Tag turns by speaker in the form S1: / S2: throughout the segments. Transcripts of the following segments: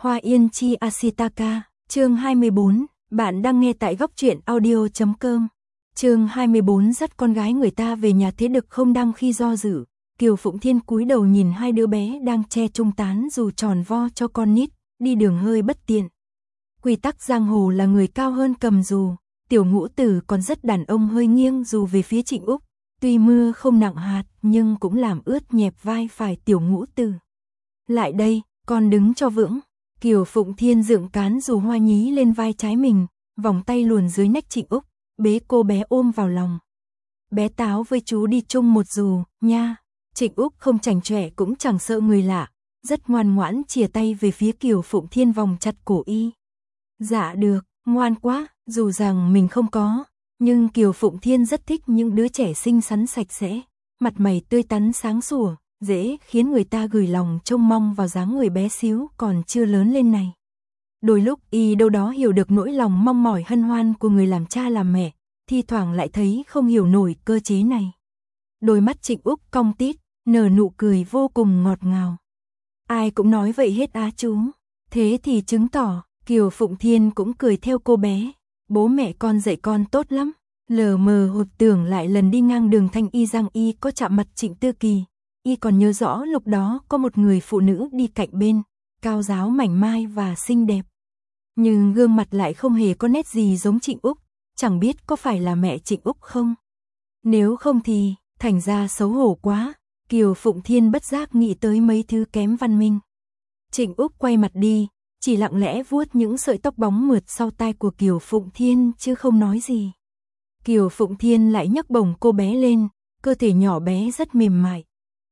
S1: Hoa Yên Chi Ashitaka, chương 24, bạn đang nghe tại góc truyện audio.com. Chương 24 dắt con gái người ta về nhà thế được không đang khi do dự. Kiều Phụng Thiên cúi đầu nhìn hai đứa bé đang che trung tán dù tròn vo cho con nít, đi đường hơi bất tiện. Quy tắc giang hồ là người cao hơn cầm dù, Tiểu Ngũ Tử còn rất đàn ông hơi nghiêng dù về phía Trịnh Úc, tuy mưa không nặng hạt nhưng cũng làm ướt nhẹp vai phải Tiểu Ngũ Tử. Lại đây, con đứng cho vững. Kiều Phụng Thiên dựng cán dù hoa nhí lên vai trái mình, vòng tay luồn dưới nách Trịnh Úc, bế cô bé ôm vào lòng. Bé Táo với chú đi chung một dù, nha. Trịnh Úc không chảnh chọe cũng chẳng sợ người lạ, rất ngoan ngoãn chìa tay về phía Kiều Phụng Thiên vòng chặt cổ y. Dạ được, ngoan quá, dù rằng mình không có, nhưng Kiều Phụng Thiên rất thích những đứa trẻ xinh xắn sạch sẽ, mặt mày tươi tắn sáng sủa, dễ khiến người ta gửi lòng trông mong vào dáng người bé xíu còn chưa lớn lên này. Đôi lúc y đâu đó hiểu được nỗi lòng mong mỏi hân hoan của người làm cha làm mẹ, thi thoảng lại thấy không hiểu nổi cơ chế này. Đôi mắt Trịnh Úc cong tít, nở nụ cười vô cùng ngọt ngào. Ai cũng nói vậy hết á chú. Thế thì chứng tỏ, Kiều Phụng Thiên cũng cười theo cô bé. Bố mẹ con dạy con tốt lắm. Lờ mờ hồi tưởng lại lần đi ngang đường Thanh Y Giang y có chạm mặt Trịnh Tư Kỳ. Y còn nhớ rõ lúc đó có một người phụ nữ đi cạnh bên, cao ráo mảnh mai và xinh đẹp. Nhưng gương mặt lại không hề có nét gì giống Trịnh Úc, chẳng biết có phải là mẹ Trịnh Úc không? Nếu không thì, thành ra xấu hổ quá, Kiều Phụng Thiên bất giác nghĩ tới mấy thứ kém văn minh. Trịnh Úc quay mặt đi, chỉ lặng lẽ vuốt những sợi tóc bóng mượt sau tai của Kiều Phụng Thiên chứ không nói gì. Kiều Phụng Thiên lại nhấc bổng cô bé lên, cơ thể nhỏ bé rất mềm mại.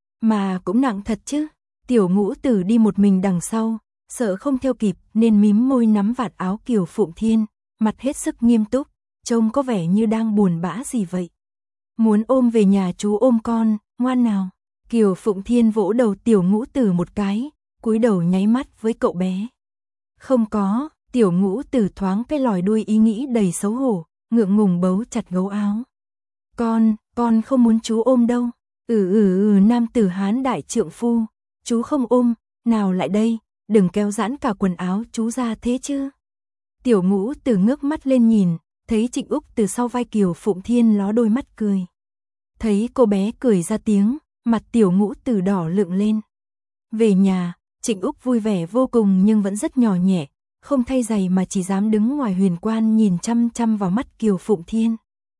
S1: Mà cũng nặng thật chứ, Tiểu Ngũ Tử đi một mình đằng sau, sợ không theo kịp nên mím môi nắm vạt áo Kiều Phụng Thiên, mặt hết sức nghiêm túc, trông có vẻ như đang buồn bã gì vậy. Muốn ôm về nhà chú ôm con, ngoan nào. Kiều Phụng Thiên vỗ đầu Tiểu Ngũ Tử một cái, cúi đầu nháy mắt với cậu bé. Không có, Tiểu Ngũ Tử thoáng cái lòi đuôi ý nghĩ đầy xấu hổ, ngượng ngùng bấu chặt gấu áo. Con không muốn chú ôm đâu. Nam tử Hán đại trượng phu, chú không ôm, nào lại đây, đừng kéo giãn cả quần áo chú ra thế chứ. Tiểu Ngũ Tử ngước mắt lên nhìn, thấy Trịnh Úc từ sau vai Kiều Phụng Thiên ló đôi mắt cười. Thấy cô bé cười ra tiếng, mặt Tiểu Ngũ Tử đỏ lựng lên. Về nhà, Trịnh Úc vui vẻ vô cùng nhưng vẫn rất nhỏ nhẹ, không thay giày mà chỉ dám đứng ngoài huyền quan nhìn chăm chăm vào mắt Kiều Phụng Thiên.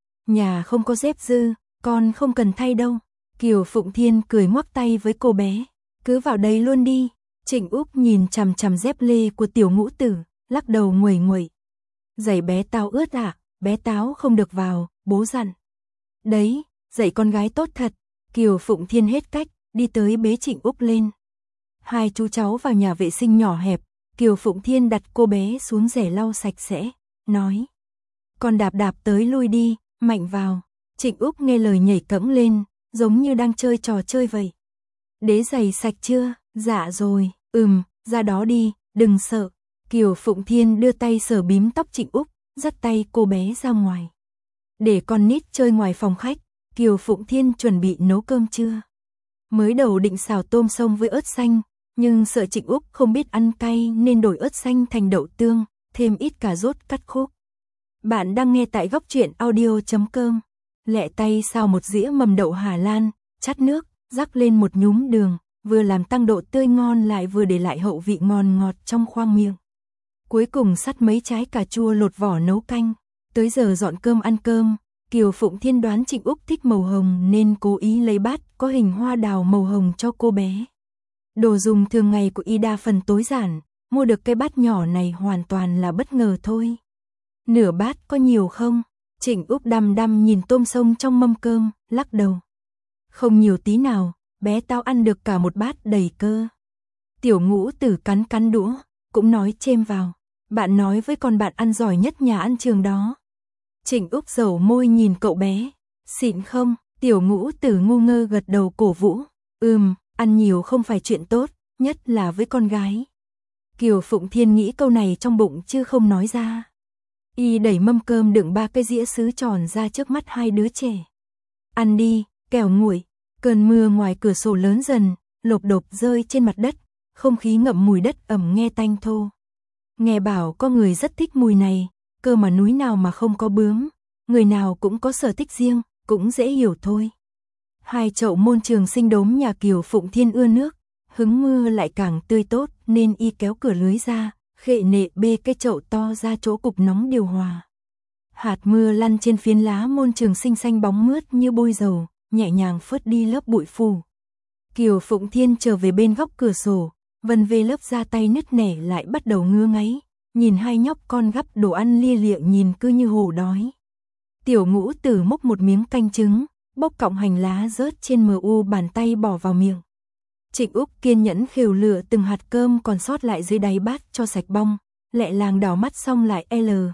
S1: Nhà không có dép dư, con không cần thay đâu. Kiều Phụng Thiên cười ngoắc tay với cô bé, cứ vào đây luôn đi. Trịnh Úc nhìn chằm chằm dép lê của Tiểu Ngũ Tử, lắc đầu nguầy nguậy. Giày bé Táo ướt à, bé Táo không được vào, bố dặn. Đấy, dạy con gái tốt thật. Kiều Phụng Thiên hết cách, đi tới bế Trịnh Úc lên. Hai chú cháu vào nhà vệ sinh nhỏ hẹp, Kiều Phụng Thiên đặt cô bé xuống rẻ lau sạch sẽ, nói. Con đạp đạp tới lui đi, mạnh vào. Trịnh Úc nghe lời nhảy cẫng lên, giống như đang chơi trò chơi vậy. Đế giày sạch chưa? Dạ rồi, ra đó đi, đừng sợ. Kiều Phụng Thiên đưa tay sờ bím tóc Trịnh Úc, dắt tay cô bé ra ngoài. Để con nít chơi ngoài phòng khách, Kiều Phụng Thiên chuẩn bị nấu cơm trưa. Mới đầu định xào tôm sông với ớt xanh, nhưng sợ Trịnh Úc không biết ăn cay nên đổi ớt xanh thành đậu tương, thêm ít cà rốt cắt khúc. Bạn đang nghe tại góc truyện audio.com. Lẹ tay xào một dĩa mầm đậu Hà Lan, chát nước, rắc lên một nhúm đường, vừa làm tăng độ tươi ngon lại vừa để lại hậu vị ngon ngọt trong khoang miệng. Cuối cùng sắt mấy trái cà chua lột vỏ nấu canh. Tới giờ dọn cơm ăn cơm, Kiều Phụng Thiên đoán Trịnh Úc thích màu hồng nên cố ý lấy bát có hình hoa đào màu hồng cho cô bé. Đồ dùng thường ngày của y đa phần tối giản, mua được cái bát nhỏ này hoàn toàn là bất ngờ thôi. Nửa bát có nhiều không? Trịnh Úc đăm đăm nhìn tôm sông trong mâm cơm, lắc đầu. Không nhiều tí nào, bé Tao ăn được cả một bát đầy cơ. Tiểu Ngũ Tử cắn cắn đũa, cũng nói chêm vào. Bạn nói với con bạn ăn giỏi nhất nhà ăn trường đó. Trịnh Úc dầu môi nhìn cậu bé. Xịn không? Tiểu Ngũ Tử ngu ngơ gật đầu cổ vũ. Ăn nhiều không phải chuyện tốt, nhất là với con gái. Kiều Phụng Thiên nghĩ câu này trong bụng chứ không nói ra. Y đẩy mâm cơm đựng 3 cái dĩa sứ tròn ra trước mắt hai đứa trẻ. Ăn đi, kẻo nguội. Cơn mưa ngoài cửa sổ lớn dần, lộp độp rơi trên mặt đất, không khí ngậm mùi đất ẩm nghe tanh thô. Nghe bảo có người rất thích mùi này, cơ mà núi nào mà không có bướm, người nào cũng có sở thích riêng, cũng dễ hiểu thôi. Hai chậu môn trường sinh đốm nhà Kiều Phụng Thiên ưa nước, hứng mưa lại càng tươi tốt nên y kéo cửa lưới ra, khệ nệ bê cái chậu to ra chỗ cục nóng điều hòa. Hạt mưa lăn trên phiến lá môn trường sinh xanh bóng mướt như bôi dầu, nhẹ nhàng phớt đi lớp bụi phủ. Kiều Phụng Thiên trở về bên góc cửa sổ, vân vê lớp da tay nứt nẻ lại bắt đầu ngứa ngáy, nhìn hai nhóc con gắp đồ ăn lia lịa nhìn cứ như hổ đói. Tiểu Ngũ Tử múc một miếng canh trứng, bốc cọng hành lá rớt trên mu bàn tay bỏ vào miệng. Trịnh Úc kiên nhẫn khều lửa từng hạt cơm còn sót lại dưới đáy bát cho sạch bong, lẹ làng đảo mắt xong lại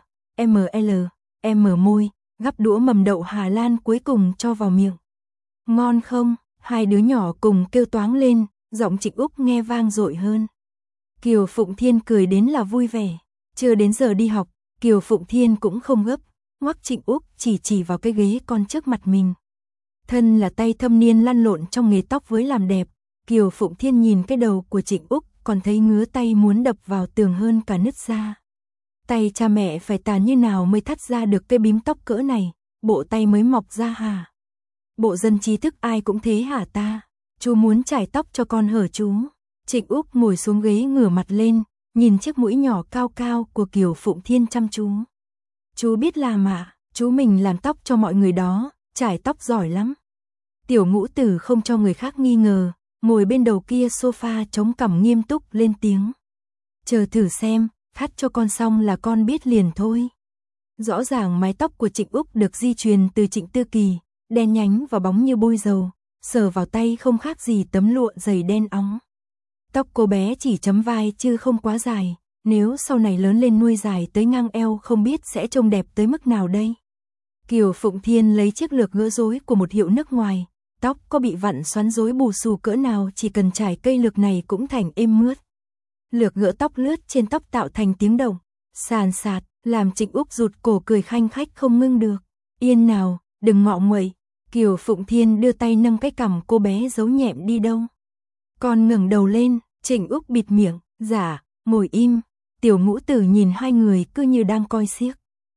S1: mở môi, gắp đũa mầm đậu Hà Lan cuối cùng cho vào miệng. Ngon không? Hai đứa nhỏ cùng kêu toáng lên, giọng Trịnh Úc nghe vang dội hơn. Kiều Phụng Thiên cười đến là vui vẻ, chưa đến giờ đi học, Kiều Phụng Thiên cũng không gấp, ngoắc Trịnh Úc chỉ vào cái ghế con trước mặt mình. Thân là tay thâm niên lăn lộn trong nghề tóc với làm đẹp, Kiều Phụng Thiên nhìn cái đầu của Trịnh Úc còn thấy ngứa tay muốn đập vào tường hơn cả nứt ra. Tay cha mẹ phải tàn như nào mới thắt ra được cái bím tóc cỡ này, bộ tay mới mọc ra hả? Bộ dân trí thức ai cũng thế hả ta? Chú muốn chải tóc cho con hở chú? Trịnh Úc ngồi xuống ghế ngửa mặt lên, nhìn chiếc mũi nhỏ cao cao của Kiều Phụng Thiên chăm chú. Chú biết làm ạ, chú mình làm tóc cho mọi người đó, chải tóc giỏi lắm. Tiểu Ngũ Tử không cho người khác nghi ngờ, ngồi bên đầu kia sofa chống cằm nghiêm túc lên tiếng. Chờ thử xem, thắt cho con xong là con biết liền thôi. Rõ ràng mái tóc của Trịnh Úc được di truyền từ Trịnh Tư Kỳ, đen nhánh và bóng như bôi dầu, sờ vào tay không khác gì tấm lụa dày đen óng. Tóc cô bé chỉ chấm vai chứ không quá dài, nếu sau này lớn lên nuôi dài tới ngang eo không biết sẽ trông đẹp tới mức nào đây. Kiều Phụng Thiên lấy chiếc lược gỡ rối của một hiệu nước ngoài, tóc có bị vặn xoắn rối bù xù cỡ nào chỉ cần trải cây lược này cũng thành êm mướt. Lược gỡ tóc lướt trên tóc tạo thành tiếng động, sàn sạt, làm Trịnh Úc rụt cổ cười khanh khách không ngưng được. Yên nào, đừng ngọ nguậy. Kiều Phụng Thiên đưa tay nâng cái cằm cô bé giấu nhẹm đi đâu. Con ngẩng đầu lên, Trịnh Úc bịt miệng, dạ, ngồi im. Tiểu Ngũ Tử nhìn hai người cứ như đang coi xiếc.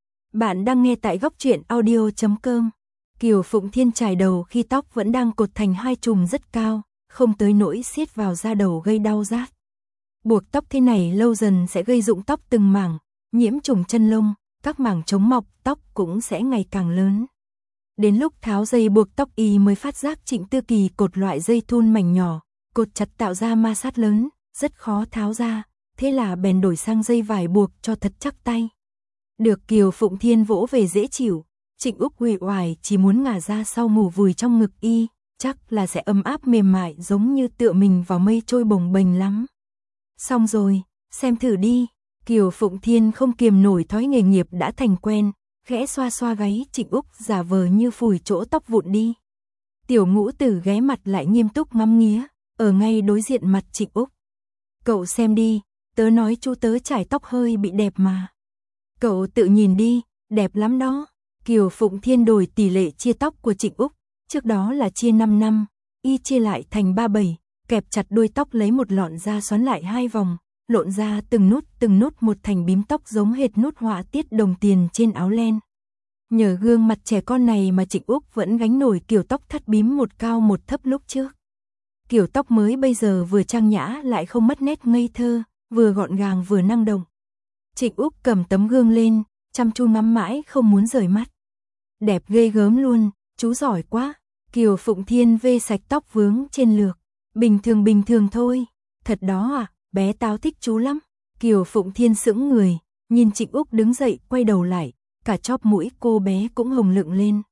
S1: Bạn đang nghe tại góc truyện audio.com. Kiều Phụng Thiên chải đầu khi tóc vẫn đang cột thành hai chùm rất cao, không tới nỗi siết vào da đầu gây đau rát. Buộc tóc thế này lâu dần sẽ gây rụng tóc từng mảng, nhiễm trùng chân lông, các mảng chống mọc tóc cũng sẽ ngày càng lớn. Đến lúc tháo dây buộc tóc y mới phát giác Trịnh Tư Kỳ cột loại dây thun mảnh nhỏ, cột chặt tạo ra ma sát lớn, rất khó tháo ra, thế là bèn đổi sang dây vải buộc cho thật chắc tay. Được Kiều Phụng Thiên vỗ về dễ chịu, Trịnh Úc uể oải chỉ muốn ngả ra sau ngủ vùi trong ngực y, chắc là sẽ ấm áp mềm mại giống như tựa mình vào mây trôi bồng bềnh lắm. Xong rồi, xem thử đi. Kiều Phụng Thiên không kiềm nổi thói nghề nghiệp đã thành quen, khẽ xoa xoa gáy Trịnh Úc giả vờ như phủi chỗ tóc vụn đi. Tiểu Ngũ Tử ghé mặt lại nghiêm túc ngắm nghía, ở ngay đối diện mặt Trịnh Úc. Cậu xem đi, tớ nói chú tớ chải tóc hơi bị đẹp mà. Cậu tự nhìn đi, đẹp lắm đó. Kiều Phụng Thiên đổi tỷ lệ chia tóc của Trịnh Úc, trước đó là chia 5 năm, y chia lại thành 37, kẹp chặt đuôi tóc lấy một lọn da xoắn lại 2 vòng, lộn ra từng nút một thành bím tóc giống hệt nút họa tiết đồng tiền trên áo len. Nhờ gương mặt trẻ con này mà Trịnh Úc vẫn gánh nổi kiểu tóc thắt bím một cao một thấp lúc trước. Kiểu tóc mới bây giờ vừa trang nhã lại không mất nét ngây thơ, vừa gọn gàng vừa năng động. Trịnh Úc cầm tấm gương lên, chăm chú ngắm mãi không muốn rời mắt. Đẹp ghê gớm luôn, chú giỏi quá. Kiều Phụng Thiên vê sạch tóc vướng trên lược. Bình thường thôi. Thật đó à, bé táo thích chú lắm. Kiều Phụng Thiên sững người, nhìn Trịnh Úc đứng dậy quay đầu lại, cả chóp mũi cô bé cũng hồng lựng lên.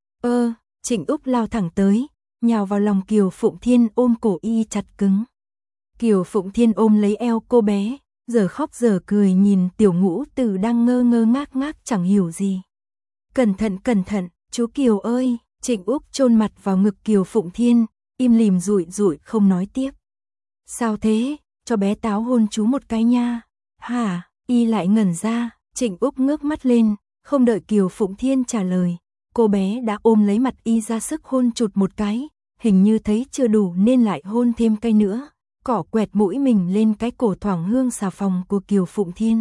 S1: Trịnh Úc lao thẳng tới, nhào vào lòng Kiều Phụng Thiên ôm cổ y chặt cứng. Kiều Phụng Thiên ôm lấy eo cô bé, giờ khóc giờ cười nhìn Tiểu Ngũ Tử đang ngơ ngác chẳng hiểu gì. Cẩn thận, chú Kiều ơi. Trịnh Úc chôn mặt vào ngực Kiều Phụng Thiên, im lìm rụi không nói tiếp. Sao thế, cho bé táo hôn chú một cái nha. Hả, y lại ngẩn ra, Trịnh Úc ngước mắt lên, không đợi Kiều Phụng Thiên trả lời. Cô bé đã ôm lấy mặt y ra sức hôn chụt một cái, hình như thấy chưa đủ nên lại hôn thêm cái nữa, cọ quẹt mũi mình lên cái cổ thoảng hương xà phòng của Kiều Phụng Thiên.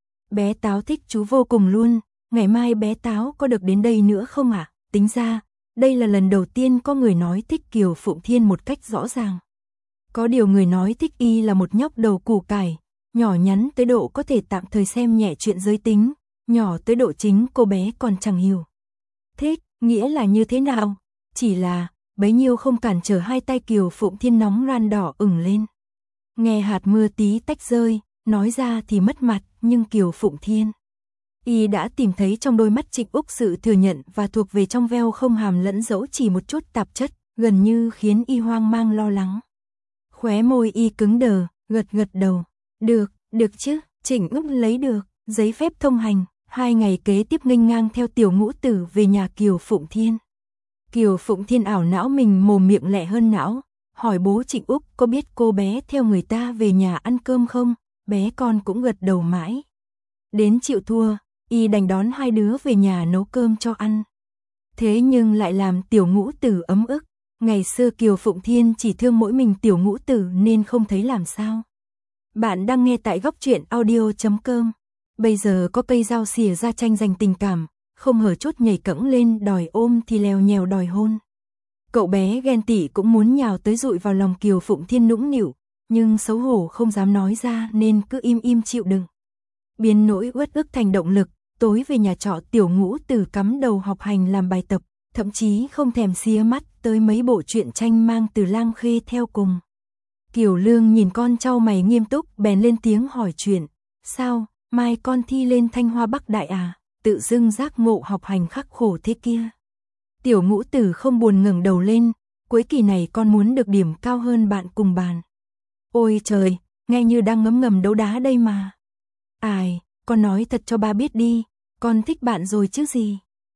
S1: Bé Táo thích chú vô cùng luôn, ngày mai bé Táo có được đến đây nữa không ạ? Tính ra, đây là lần đầu tiên có người nói thích Kiều Phụng Thiên một cách rõ ràng. Có điều người nói thích y là một nhóc đầu củ cải, nhỏ nhắn tới độ có thể tạm thời xem nhẹ chuyện giới tính, nhỏ tới độ chính cô bé còn chẳng hiểu. Thích, nghĩa là như thế nào? Chỉ là, bấy nhiêu không cản trở hai tay Kiều Phụng Thiên nóng ran đỏ ửng lên. Nghe hạt mưa tí tách rơi, nói ra thì mất mặt, nhưng Kiều Phụng Thiên y đã tìm thấy trong đôi mắt Trịnh Úc sự thừa nhận và thuộc về trong veo không hàm lẫn dẫu chỉ một chút tạp chất, gần như khiến y hoang mang lo lắng. Khóe môi y cứng đờ, gật đầu. Được chứ, Trịnh Úc lấy được giấy phép thông hành, 2 ngày kế tiếp nghênh ngang theo Tiểu Ngũ Tử về nhà Kiều Phụng Thiên. Kiều Phụng Thiên ảo não mình mồm miệng lẹ hơn não, hỏi bố Trịnh Úc có biết cô bé theo người ta về nhà ăn cơm không, bé con cũng gật đầu mãi. Đến chịu thua, y đành đón hai đứa về nhà nấu cơm cho ăn. Thế nhưng lại làm Tiểu Ngũ Tử ấm ức, ngày xưa Kiều Phụng Thiên chỉ thương mỗi mình Tiểu Ngũ Tử nên không thấy làm sao. Bạn đang nghe tại góc truyện audio.com. Bây giờ có cây dao xìa ra tranh giành tình cảm, không hở chốt nhảy cẫng lên đòi ôm thì lèo nhèo đòi hôn. Cậu bé ghen tị cũng muốn nhào tới dụi vào lòng Kiều Phụng Thiên nũng nịu, nhưng xấu hổ không dám nói ra nên cứ im chịu đựng. Biến nỗi uất ức thành động lực, tối về nhà trọ Tiểu Ngũ Tử cắm đầu học hành làm bài tập, thậm chí không thèm xía mắt tới mấy bộ truyện tranh mang từ Lang Khê theo cùng. Kiều Lương nhìn con trao mày nghiêm túc bèn lên tiếng hỏi chuyện. Sao, mai con thi lên Thanh Hoa Bắc Đại à? Tự dưng giác ngộ học hành khắc khổ thế kia. Tiểu Ngũ Tử không buồn ngẩng đầu lên, cuối kỳ này con muốn được điểm cao hơn bạn cùng bàn. Ôi trời, nghe như đang ngấm ngầm đấu đá đây mà. Ai, con nói thật cho ba biết đi, con thích bạn rồi chứ gì.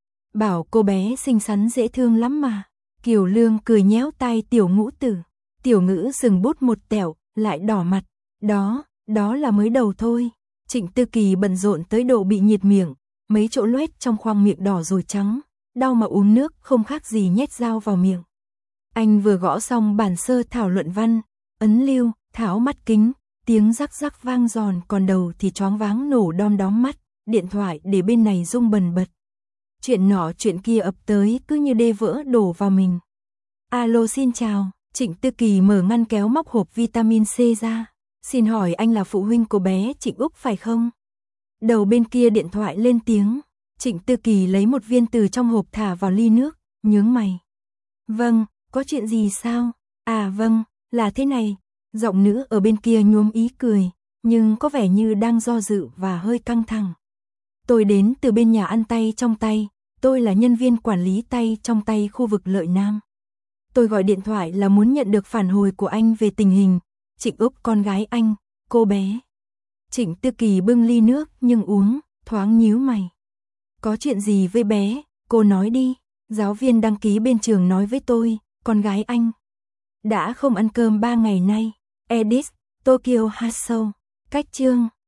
S1: Bảo cô bé xinh xắn dễ thương lắm mà. Kiều Lương cười nhéo tai Tiểu Ngũ Tử. Tiểu Ngữ dừng bút một tẹo, lại đỏ mặt. Đó là mới đầu thôi. Trịnh Tư Kỳ bận rộn tới độ bị nhiệt miệng, mấy chỗ loét trong khoang miệng đỏ rồi trắng, đau mà uống nước không khác gì nhét dao vào miệng. Anh vừa gõ xong bản sơ thảo luận văn, ấn lưu, tháo mắt kính, tiếng rắc vang giòn còn đầu thì choáng váng nổ đom đóm mắt, điện thoại để bên này rung bần bật. Chuyện nọ chuyện kia ập tới cứ như đê vỡ đổ vào mình. Alo xin chào, Trịnh Tư Kỳ mở ngăn kéo móc hộp vitamin C ra. Xin hỏi anh là phụ huynh của bé Trịnh Úc phải không? Đầu bên kia điện thoại lên tiếng. Trịnh Tư Kỳ lấy một viên từ trong hộp thả vào ly nước, nhướng mày. Vâng, có chuyện gì sao? À vâng, là thế này. Giọng nữ ở bên kia nhuốm ý cười, nhưng có vẻ như đang do dự và hơi căng thẳng. Tôi đến từ bên nhà ăn tay trong tay, tôi là nhân viên quản lý tay trong tay khu vực Lợi Nam. Tôi gọi điện thoại là muốn nhận được phản hồi của anh về tình hình Trịnh Úc con gái anh, cô bé. Trịnh Tư Kỳ bưng ly nước nhưng uống, thoáng nhíu mày. Có chuyện gì với bé, cô nói đi. Giáo viên đăng ký bên trường nói với tôi, con gái anh đã không ăn cơm 3 ngày nay. Edit, Tokyo Hasou. Cách chương